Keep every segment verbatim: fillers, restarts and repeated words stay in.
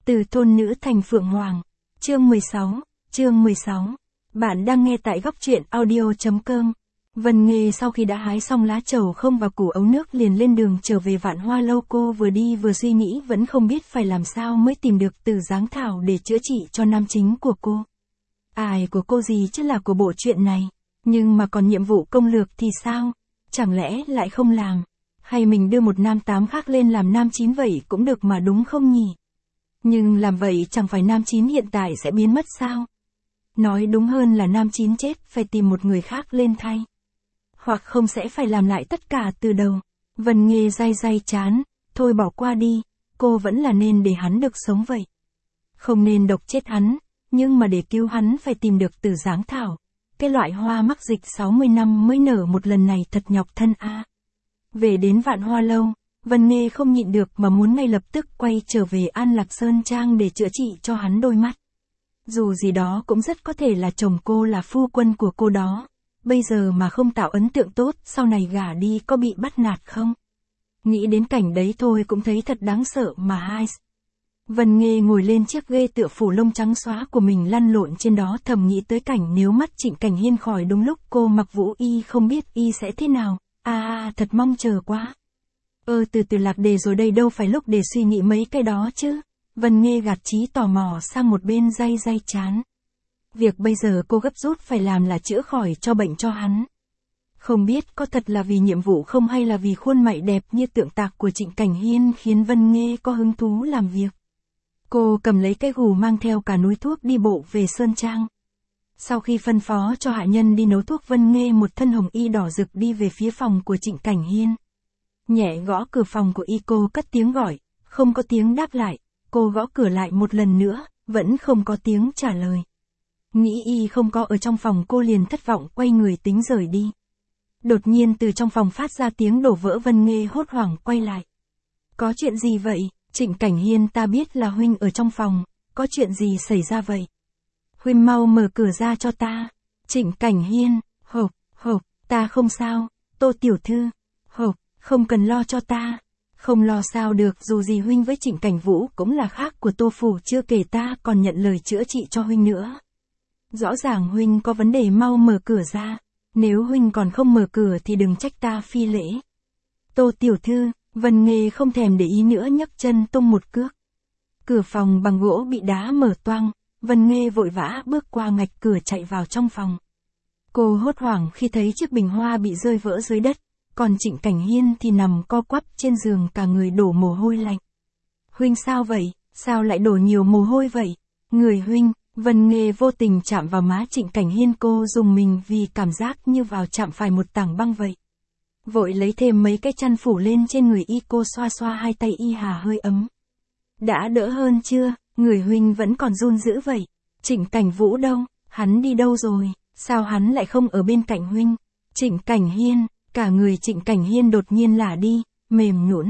Từ thôn nữ thành phượng hoàng. Chương mười sáu, chương mười sáu. Bạn đang nghe tại góc truyện audio chấm com. Vân Nghê sau khi đã hái xong lá trầu không và củ ấu nước liền lên đường trở về Vạn Hoa Lâu. Cô vừa đi vừa suy nghĩ vẫn không biết phải làm sao mới tìm được Từ Giáng Thảo để chữa trị cho nam chính của cô. Ai của cô gì chứ là của bộ truyện này. Nhưng mà còn nhiệm vụ công lược thì sao? Chẳng lẽ lại không làm? Hay mình đưa một nam tám khác lên làm nam chín vậy cũng được mà đúng không nhỉ? Nhưng làm vậy chẳng phải nam chín hiện tại sẽ biến mất sao? Nói đúng hơn là nam chín chết phải tìm một người khác lên thay. Hoặc không sẽ phải làm lại tất cả từ đầu. Vân Nghê day day chán, thôi bỏ qua đi, cô vẫn là nên để hắn được sống vậy. Không nên độc chết hắn, nhưng mà để cứu hắn phải tìm được Từ Giáng Thảo. Cái loại hoa mắc dịch sáu mươi năm mới nở một lần này thật nhọc thân a. À. Về đến Vạn Hoa Lâu, Vân Nghê không nhịn được mà muốn ngay lập tức quay trở về An Lạc Sơn Trang để chữa trị cho hắn đôi mắt. Dù gì đó cũng rất có thể là chồng cô là phu quân của cô đó. Bây giờ mà không tạo ấn tượng tốt, sau này gả đi có bị bắt nạt không? Nghĩ đến cảnh đấy thôi cũng thấy thật đáng sợ mà hai. Vân Nghê ngồi lên chiếc ghê tựa phủ lông trắng xóa của mình lăn lộn trên đó thầm nghĩ tới cảnh nếu mắt Trịnh Cảnh Hiên khỏi đúng lúc cô mặc vũ y không biết y sẽ thế nào. À, à thật mong chờ quá. Ơ từ từ lạc đề rồi đây đâu phải lúc để suy nghĩ mấy cái đó chứ. Vân Nghê gạt trí tò mò sang một bên day day chán. Việc bây giờ cô gấp rút phải làm là chữa khỏi cho bệnh cho hắn. Không biết có thật là vì nhiệm vụ không hay là vì khuôn mặt đẹp như tượng tạc của Trịnh Cảnh Hiên khiến Vân Nghê có hứng thú làm việc. Cô cầm lấy cái gù mang theo cả núi thuốc đi bộ về Sơn Trang. Sau khi phân phó cho hạ nhân đi nấu thuốc, Vân Nghê một thân hồng y đỏ rực đi về phía phòng của Trịnh Cảnh Hiên. Nhẹ gõ cửa phòng của y, cô cất tiếng gọi, không có tiếng đáp lại. Cô gõ cửa lại một lần nữa, vẫn không có tiếng trả lời. Nghĩ y không có ở trong phòng, cô liền thất vọng quay người tính rời đi. Đột nhiên từ trong phòng phát ra tiếng đổ vỡ. Vân Nghê hốt hoảng quay lại. Có chuyện gì vậy? Trịnh Cảnh Hiên, ta biết là huynh ở trong phòng, có chuyện gì xảy ra vậy? Huynh mau mở cửa ra cho ta. Trịnh Cảnh Hiên, hộp, hộp, ta không sao, Tô tiểu thư, hộp, không cần lo cho ta. Không lo sao được, dù gì huynh với Trịnh Cảnh Vũ cũng là khác của Tô phủ, chưa kể ta còn nhận lời chữa trị cho huynh nữa. Rõ ràng huynh có vấn đề, mau mở cửa ra, nếu huynh còn không mở cửa thì đừng trách ta phi lễ. Tô tiểu thư, Vân Nghê không thèm để ý nữa nhấc chân tung một cước. Cửa phòng bằng gỗ bị đá mở toang, Vân Nghê vội vã bước qua ngạch cửa chạy vào trong phòng. Cô hốt hoảng khi thấy chiếc bình hoa bị rơi vỡ dưới đất, còn Trịnh Cảnh Hiên thì nằm co quắp trên giường cả người đổ mồ hôi lạnh. Huynh sao vậy, sao lại đổ nhiều mồ hôi vậy? Người huynh, Vân Nghê vô tình chạm vào má Trịnh Cảnh Hiên, cô dùng mình vì cảm giác như vào chạm phải một tảng băng vậy. Vội lấy thêm mấy cái chăn phủ lên trên người y, cô xoa xoa hai tay y, hà hơi ấm. Đã đỡ hơn chưa? Người huynh vẫn còn run dữ vậy. Trịnh Cảnh Vũ đâu? Hắn đi đâu rồi? Sao hắn lại không ở bên cạnh huynh? Trịnh Cảnh Hiên, cả người Trịnh Cảnh Hiên đột nhiên lả đi, mềm nhũn.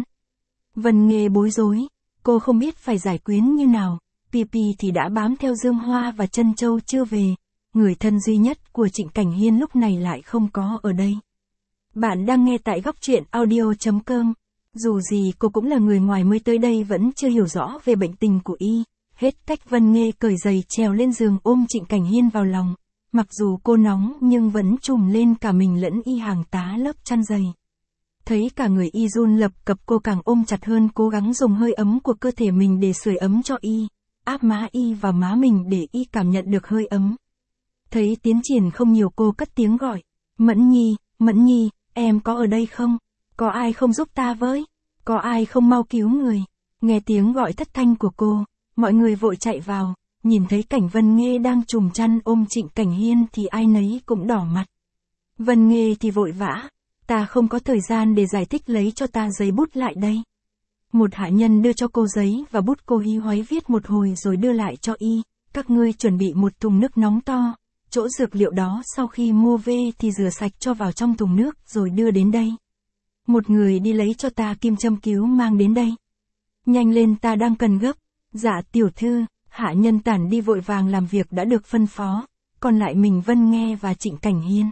Vân Nghê bối rối, cô không biết phải giải quyến như nào. Pi Pi thì đã bám theo Dương Hoa và Trân Châu chưa về. Người thân duy nhất của Trịnh Cảnh Hiên lúc này lại không có ở đây. Bạn đang nghe tại góc truyện audio chấm com. Dù gì cô cũng là người ngoài mới tới đây, vẫn chưa hiểu rõ về bệnh tình của y. Hết cách, Vân Nghê cởi giày trèo lên giường ôm Trịnh Cảnh Hiên vào lòng. Mặc dù cô nóng nhưng vẫn trùm lên cả mình lẫn y hàng tá lớp chăn dày. Thấy cả người y run lập cập, cô càng ôm chặt hơn, cố gắng dùng hơi ấm của cơ thể mình để sưởi ấm cho y, áp má y vào má mình để y cảm nhận được hơi ấm. Thấy tiến triển không nhiều, cô cất tiếng gọi, Mẫn Nhi, Mẫn Nhi, em có ở đây không? Có ai không giúp ta với? Có ai không mau cứu người? Nghe tiếng gọi thất thanh của cô, mọi người vội chạy vào, nhìn thấy cảnh Vân Nghê đang trùm chăn ôm Trịnh Cảnh Hiên thì ai nấy cũng đỏ mặt. Vân Nghê thì vội vã, ta không có thời gian để giải thích, lấy cho ta giấy bút lại đây. Một hạ nhân đưa cho cô giấy và bút, cô hí hoáy viết một hồi rồi đưa lại cho y, các ngươi chuẩn bị một thùng nước nóng to, chỗ dược liệu đó sau khi mua về thì rửa sạch cho vào trong thùng nước rồi đưa đến đây. Một người đi lấy cho ta kim châm cứu mang đến đây. Nhanh lên, ta đang cần gấp. Dạ tiểu thư. Hạ nhân tản đi vội vàng làm việc đã được phân phó, còn lại mình Vân Nghê và Trịnh Cảnh Hiên.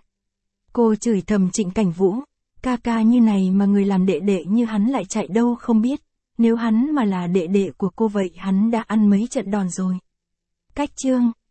Cô chửi thầm Trịnh Cảnh Vũ, ca ca như này mà người làm đệ đệ như hắn lại chạy đâu không biết. Nếu hắn mà là đệ đệ của cô vậy hắn đã ăn mấy trận đòn rồi. Cách chương